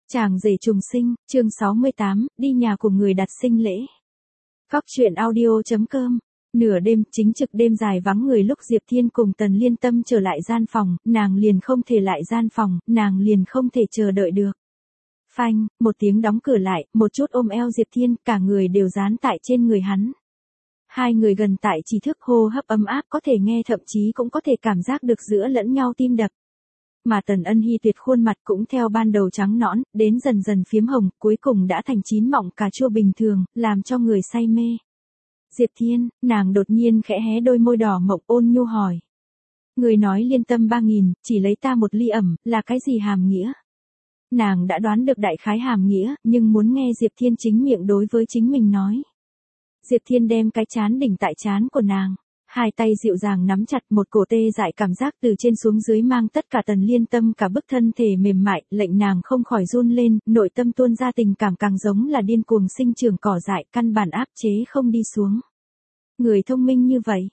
Chàng rể trùng sinh, chương 68, đi nhà của người đặt sinh lễ. Góc truyện audio.com. Nửa đêm, chính trực đêm dài vắng người lúc Diệp Thiên cùng Tần Liên Tâm trở lại gian phòng, nàng liền không thể lại gian phòng, nàng liền không thể chờ đợi được. Phanh, một tiếng đóng cửa lại, một chút ôm eo Diệp Thiên, cả người đều dán tại trên người hắn. Hai người gần tại trí thức hô hấp ấm áp có thể nghe thậm chí cũng có thể cảm giác được giữa lẫn nhau tim đập. Mà Tần Ân Hi tuyệt khuôn mặt cũng theo ban đầu trắng nõn, đến dần dần phiếm hồng, cuối cùng đã thành chín mọng cà chua bình thường, làm cho người say mê. Diệp Thiên, nàng đột nhiên khẽ hé đôi môi đỏ mộng ôn nhu hỏi. Người nói Liên Tâm 3000, chỉ lấy ta một ly ẩm, là cái gì hàm nghĩa? Nàng đã đoán được đại khái hàm nghĩa, nhưng muốn nghe Diệp Thiên chính miệng đối với chính mình nói. Diệp Thiên đem cái chán đỉnh tại chán của nàng. Hai tay dịu dàng nắm chặt, một cổ tê dại cảm giác từ trên xuống dưới mang tất cả Tần Liên Tâm cả bức thân thể mềm mại, lệnh nàng không khỏi run lên, nội tâm tuôn ra tình cảm càng giống là điên cuồng sinh trưởng cỏ dại, căn bản áp chế không đi xuống. Người thông minh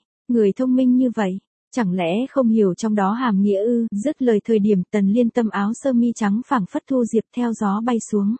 như vậy, chẳng lẽ không hiểu trong đó hàm nghĩa ư? Dứt lời thời điểm Tần Liên Tâm áo sơ mi trắng phảng phất thu diệp theo gió bay xuống.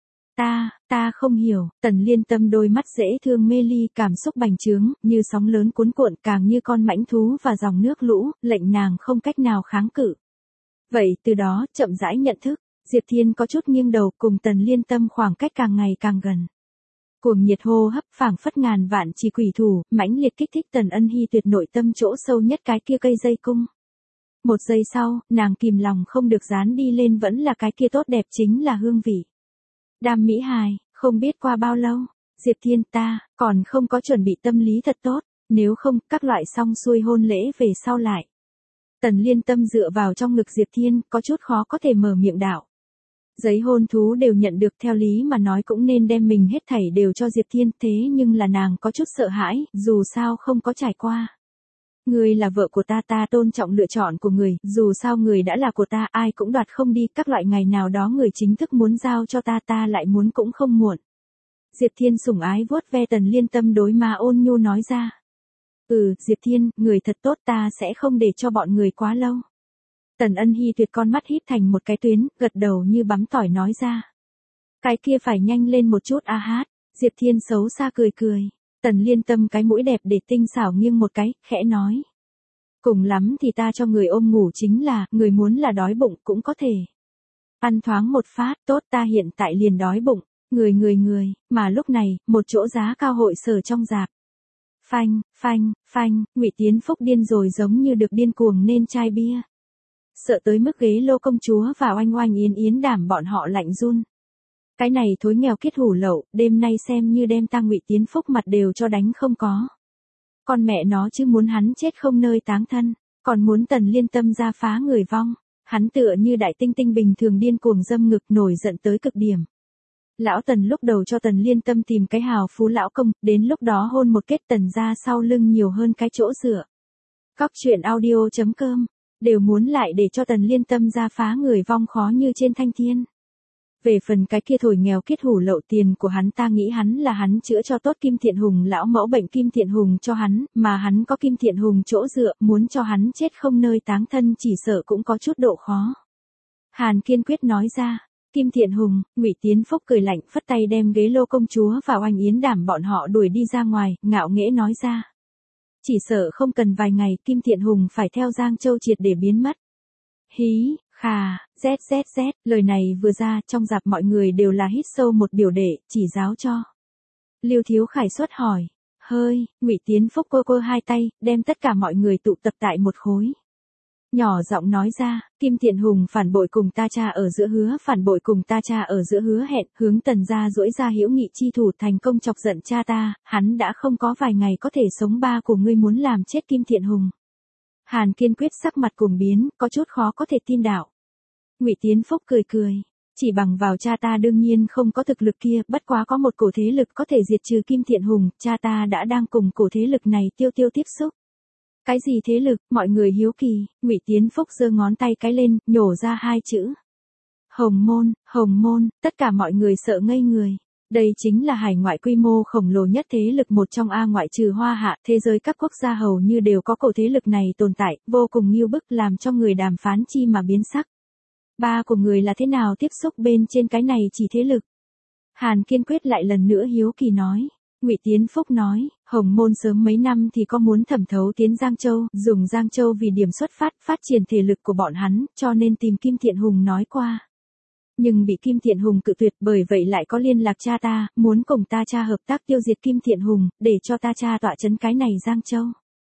Ta không hiểu, Tần Liên Tâm đôi mắt dễ thương mê ly, cảm xúc bành trướng, như sóng lớn cuốn cuộn, càng như con mãnh thú và dòng nước lũ, lệnh nàng không cách nào kháng cự. Vậy từ đó, chậm rãi nhận thức, Diệp Thiên có chút nghiêng đầu, cùng Tần Liên Tâm khoảng cách càng ngày càng gần. Cuồng nhiệt hô hấp phảng phất ngàn vạn chỉ quỷ thủ, mãnh liệt kích thích Tần Ân Hi tuyệt nội tâm chỗ sâu nhất cái kia cây dây cung. Một giây sau, nàng kìm lòng không được dán đi lên, vẫn là cái kia tốt đẹp, chính là hương vị. Đam mỹ hài, không biết qua bao lâu, Diệp Thiên ta, còn không có chuẩn bị tâm lý thật tốt, nếu không, các loại xong xuôi hôn lễ về sau lại. Tần Liên Tâm dựa vào trong ngực Diệp Thiên, có chút khó có thể mở miệng đạo. Giấy hôn thú đều nhận được, theo lý mà nói cũng nên đem mình hết thảy đều cho Diệp Thiên, thế nhưng là nàng có chút sợ hãi, dù sao không có trải qua. Người là vợ của ta, ta tôn trọng lựa chọn của người, dù sao người đã là của ta, ai cũng đoạt không đi, các loại ngày nào đó người chính thức muốn giao cho ta, ta lại muốn cũng không muộn. Diệp Thiên sủng ái vuốt ve Tần Liên Tâm đôi má ôn nhu nói ra. Diệp Thiên, người thật tốt, ta sẽ không để cho bọn người quá lâu. Tần Ân Hi tuyệt con mắt híp thành một cái tuyến, gật đầu như bắm tỏi nói ra. Cái kia phải nhanh lên một chút a hát, Diệp Thiên xấu xa cười cười. Tần Liên Tâm cái mũi đẹp để tinh xảo nghiêng một cái, khẽ nói. Cùng lắm thì ta cho người ôm ngủ chính là, người muốn là đói bụng cũng có thể. Ăn thoáng một phát, tốt, ta hiện tại liền đói bụng, người, mà lúc này, một chỗ giá cao hội sở trong rạp. Phanh, Ngụy Tiến Phúc điên rồi giống như được điên cuồng nên chai bia. Sợ tới mức ghế lô công chúa và oanh oanh yến đảm bọn họ lạnh run. Cái này thối nghèo kiết hủ lậu, đêm nay xem như đem ta Ngụy Tiến Phúc mặt đều cho đánh không có. Con mẹ nó chứ muốn hắn chết không nơi táng thân, còn muốn Tần Liên Tâm ra phá người vong. Hắn tựa như đại tinh tinh bình thường điên cuồng dâm ngực, nổi giận tới cực điểm. Lão Tần lúc đầu cho Tần Liên Tâm tìm cái hào phú lão công, đến lúc đó hôn một kết Tần ra sau lưng nhiều hơn cái chỗ dựa. Góc truyện audio.com, đều muốn lại để cho Tần Liên Tâm ra phá người vong khó như trên thanh thiên. Về phần cái kia thổi nghèo kiết hủ lậu tiền của hắn, ta nghĩ hắn là hắn chữa cho tốt Kim Thiện Hùng lão mẫu bệnh Kim Thiện Hùng cho hắn, mà hắn có Kim Thiện Hùng chỗ dựa, muốn cho hắn chết không nơi táng thân chỉ sợ cũng có chút độ khó. Hàn kiên quyết nói ra. Kim Thiện Hùng, Ngụy Tiến Phúc cười lạnh, phất tay đem ghế lô công chúa và oanh yến đảm bọn họ đuổi đi ra ngoài, ngạo nghễ nói ra. Chỉ sợ không cần vài ngày, Kim Thiện Hùng phải theo Giang Châu triệt để biến mất. Hí, khà, z, lời này vừa ra, trong rạp mọi người đều là hít sâu một biểu đệ, chỉ giáo cho. Lưu Thiếu Khải xuất hỏi, hơi, Ngụy Tiến Phúc cô hai tay, đem tất cả mọi người tụ tập tại một khối. Nhỏ giọng nói ra, Kim Thiện Hùng phản bội cùng ta cha ở giữa hứa, phản bội cùng ta cha ở giữa hứa hẹn, hướng Tần gia duỗi ra hữu nghị chi thủ, thành công chọc giận cha ta, hắn đã không có vài ngày có thể sống, ba của ngươi muốn làm chết Kim Thiện Hùng. Hàn kiên quyết sắc mặt cuồng biến, có chút khó có thể tin đạo. Ngụy Tiến Phúc cười, chỉ bằng vào cha ta đương nhiên không có thực lực kia, bất quá có một cổ thế lực có thể diệt trừ Kim Thiện Hùng, cha ta đã đang cùng cổ thế lực này tiêu tiếp xúc. Cái gì thế lực? Mọi người hiếu kỳ. Ngụy Tiến Phúc giơ ngón tay cái lên, nhổ ra hai chữ. Hồng Môn, tất cả mọi người sợ ngây người. Đây chính là hải ngoại quy mô khổng lồ nhất thế lực một trong A ngoại trừ Hoa Hạ, thế giới các quốc gia hầu như đều có cổ thế lực này tồn tại, vô cùng nghiêu bức, làm cho người đàm phán chi mà biến sắc. Ba của người là thế nào tiếp xúc bên trên cái này chỉ thế lực? Hàn Kiên Quyết lại lần nữa hiếu kỳ nói. Ngụy Tiến Phúc nói, Hồng Môn sớm mấy năm thì có muốn thẩm thấu tiến Giang Châu, dùng Giang Châu vì điểm xuất phát triển thể lực của bọn hắn, cho nên tìm Kim Thiện Hùng nói qua. Nhưng bị Kim Thiện Hùng cự tuyệt, bởi vậy lại có liên lạc cha ta, muốn cùng ta cha hợp tác tiêu diệt Kim Thiện Hùng, để cho ta cha tọa trấn cái này Giang Châu.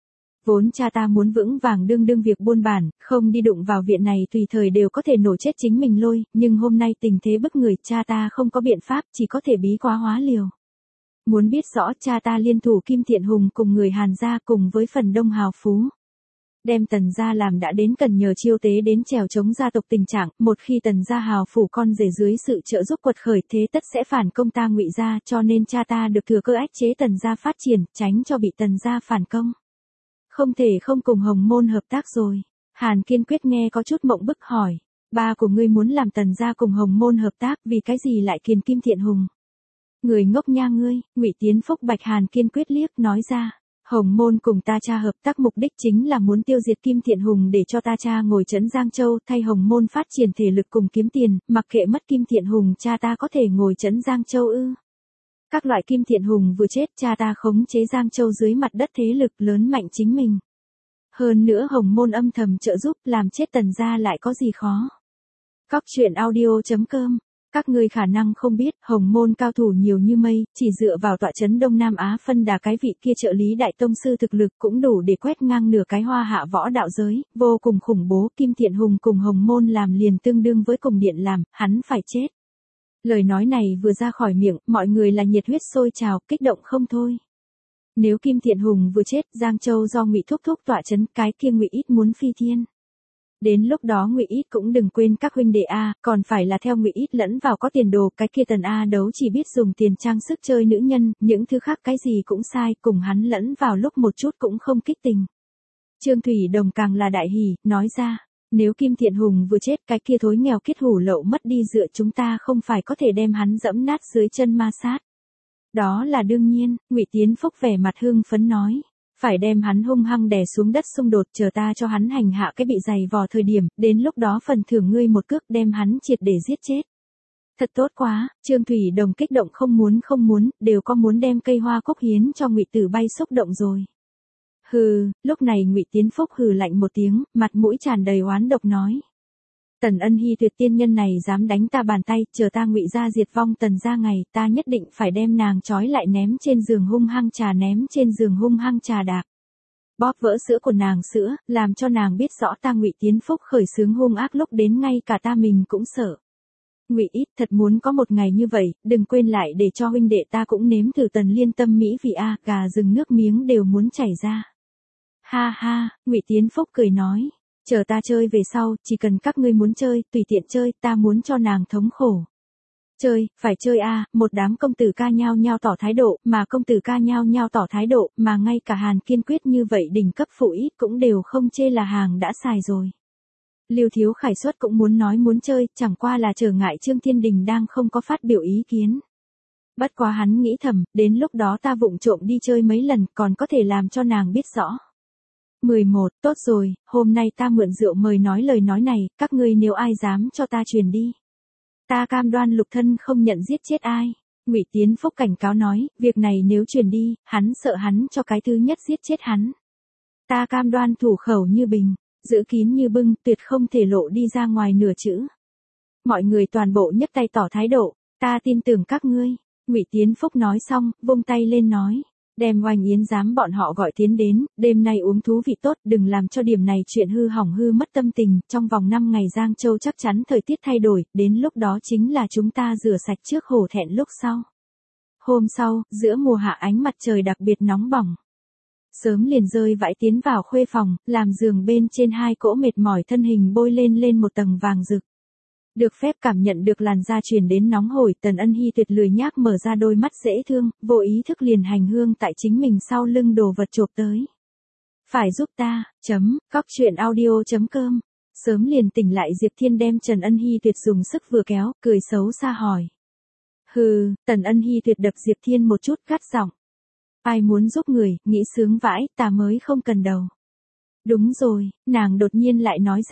Vốn cha ta muốn vững vàng đương việc buôn bản, không đi đụng vào viện này tùy thời đều có thể nổ chết chính mình lôi, nhưng hôm nay tình thế bức người, cha ta không có biện pháp, chỉ có thể bí quá hóa liều. Muốn biết rõ, cha ta liên thủ Kim Thiện Hùng cùng người Hàn gia cùng với phần đông hào phú. Đem Tần gia làm đã đến cần nhờ chiêu tế đến trèo chống gia tộc tình trạng, một khi Tần gia hào phủ con rể dưới sự trợ giúp quật khởi thế tất sẽ phản công ta Ngụy gia, cho nên cha ta được thừa cơ ách chế Tần gia phát triển, tránh cho bị Tần gia phản công. Không thể không cùng Hồng Môn hợp tác rồi. Hàn Kiên Quyết nghe có chút mộng bức hỏi, ba của ngươi muốn làm Tần gia cùng Hồng Môn hợp tác, vì cái gì lại kiềm Kim Thiện Hùng? Người ngốc nha ngươi, Ngụy Tiến Phúc bạch Hàn Kiên Quyết liếc nói ra. Hồng Môn cùng ta cha hợp tác mục đích chính là muốn tiêu diệt Kim Thiện Hùng để cho ta cha ngồi trấn Giang Châu, thay Hồng Môn phát triển thể lực cùng kiếm tiền, mặc kệ mất Kim Thiện Hùng cha ta có thể ngồi trấn Giang Châu ư? Các loại Kim Thiện Hùng vừa chết, cha ta khống chế Giang Châu dưới mặt đất thế lực lớn mạnh chính mình. Hơn nữa Hồng Môn âm thầm trợ giúp, làm chết Tần gia lại có gì khó. Cóc truyện audio.com. Các ngươi khả năng không biết, Hồng Môn cao thủ nhiều như mây, chỉ dựa vào tọa trấn Đông Nam Á phân đà cái vị kia trợ lý đại tông sư thực lực cũng đủ để quét ngang nửa cái hoa hạ võ đạo giới, vô cùng khủng bố. Kim Thiện Hùng cùng Hồng Môn làm liền tương đương với cùng điện làm, hắn phải chết. Lời nói này vừa ra khỏi miệng, mọi người là nhiệt huyết sôi trào, kích động không thôi. Nếu Kim Thiện Hùng vừa chết, Giang Châu do Ngụy Thúc Thúc tọa trấn, cái kia Ngụy Ít muốn phi thiên. Đến lúc đó Ngụy Ít cũng đừng quên các huynh đệ a, còn phải là theo Ngụy Ít lẫn vào có tiền đồ, cái kia Tần A Đấu chỉ biết dùng tiền trang sức chơi nữ nhân, những thứ khác cái gì cũng sai, cùng hắn lẫn vào lúc một chút cũng không kích tình. Trương Thủy Đồng càng là đại hỉ, nói ra, nếu Kim Thiện Hùng vừa chết, cái kia thối nghèo kiết hủ lậu mất đi dựa chúng ta không phải có thể đem hắn dẫm nát dưới chân ma sát. Đó là đương nhiên, Ngụy Tiến Phúc vẻ mặt hưng phấn nói. Phải đem hắn hung hăng đè xuống đất xung đột, chờ ta cho hắn hành hạ cái bị dày vò thời điểm, đến lúc đó phần thưởng ngươi một cước đem hắn triệt để giết chết. Thật tốt quá, Trương Thủy Đồng kích động không muốn, đều có muốn đem cây hoa cúc hiến cho Ngụy Tử Bay xúc động rồi. Hừ, lúc này Ngụy Tiến Phúc hừ lạnh một tiếng, mặt mũi tràn đầy oán độc nói. Tần Ân Hy tuyệt tiên nhân này dám đánh ta bàn tay, chờ ta Ngụy gia diệt vong Tần gia ngày, ta nhất định phải đem nàng trói lại ném trên giường hung hăng trà đạp. Bóp vỡ sữa của nàng sữa, làm cho nàng biết rõ ta Ngụy Tiến Phúc khởi xướng hung ác lúc đến ngay cả ta mình cũng sợ. Ngụy Ít thật muốn có một ngày như vậy, đừng quên lại để cho huynh đệ ta cũng nếm thử Tần Liên tâm mỹ vị a, gà rừng nước miếng đều muốn chảy ra. Ha ha, Ngụy Tiến Phúc cười nói. Chờ ta chơi về sau, chỉ cần các ngươi muốn chơi, tùy tiện chơi, ta muốn cho nàng thống khổ. Chơi, phải chơi a, một đám công tử ca nhao nhao tỏ thái độ, mà ngay cả Hàn Kiên Quyết như vậy đỉnh cấp phụ ít cũng đều không chê là hàng đã xài rồi. Lưu Thiếu Khải Xuất cũng muốn nói muốn chơi, chẳng qua là trở ngại Trương Thiên Đình đang không có phát biểu ý kiến. Bất quá hắn nghĩ thầm, đến lúc đó ta vụng trộm đi chơi mấy lần, còn có thể làm cho nàng biết rõ. 11, tốt rồi, hôm nay ta mượn rượu mời nói lời nói này, các ngươi nếu ai dám cho ta truyền đi. Ta cam đoan lục thân không nhận giết chết ai. Ngụy Tiến Phúc cảnh cáo nói, việc này nếu truyền đi, hắn sợ hắn cho cái thứ nhất giết chết hắn. Ta cam đoan thủ khẩu như bình, giữ kín như bưng, tuyệt không thể lộ đi ra ngoài nửa chữ. Mọi người toàn bộ nhấc tay tỏ thái độ, ta tin tưởng các ngươi. Ngụy Tiến Phúc nói xong, vung tay lên nói. Đem Oanh Yến giám bọn họ gọi tiến đến, đêm nay uống thú vị tốt, đừng làm cho điểm này chuyện hư hỏng hư mất tâm tình, trong vòng 5 ngày Giang Châu chắc chắn thời tiết thay đổi, đến lúc đó chính là chúng ta rửa sạch trước hổ thẹn lúc sau. Hôm sau, giữa mùa hạ ánh mặt trời đặc biệt nóng bỏng. Sớm liền rơi vãi tiến vào khuê phòng, làm giường bên trên hai cỗ mệt mỏi thân hình bôi lên một tầng vàng rực. Được phép cảm nhận được làn da truyền đến nóng hổi, Tần Ân Hy tuyệt lười nhác mở ra đôi mắt dễ thương, vô ý thức liền hành hương tại chính mình sau lưng đồ vật chộp tới. Phải giúp ta, cóc truyện audio.com. Sớm liền tỉnh lại Diệp Thiên đem Tần Ân Hy tuyệt dùng sức vừa kéo, cười xấu xa hỏi. Hừ, Tần Ân Hy tuyệt đập Diệp Thiên một chút gắt giọng. Ai muốn giúp người, nghĩ sướng vãi, ta mới không cần đầu. Đúng rồi, nàng đột nhiên lại nói ra.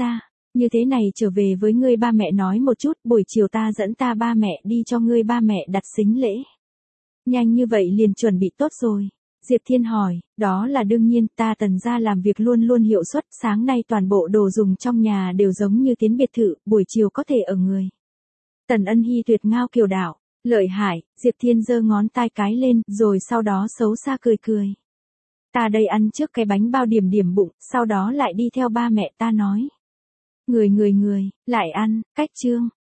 Như thế này trở về với ngươi ba mẹ nói một chút, buổi chiều ta dẫn ta ba mẹ đi cho ngươi ba mẹ đặt sính lễ. Nhanh như vậy liền chuẩn bị tốt rồi. Diệp Thiên hỏi, đó là đương nhiên, ta Tần gia làm việc luôn luôn hiệu suất, sáng nay toàn bộ đồ dùng trong nhà đều giống như tiến biệt thự, buổi chiều có thể ở người. Tần Ân Hi tuyệt ngao kiều đạo, lợi hại, Diệp Thiên giơ ngón tay cái lên, rồi sau đó xấu xa cười cười. Ta đây ăn trước cái bánh bao điểm điểm bụng, sau đó lại đi theo ba mẹ ta nói. Người, lại ăn, cách chương.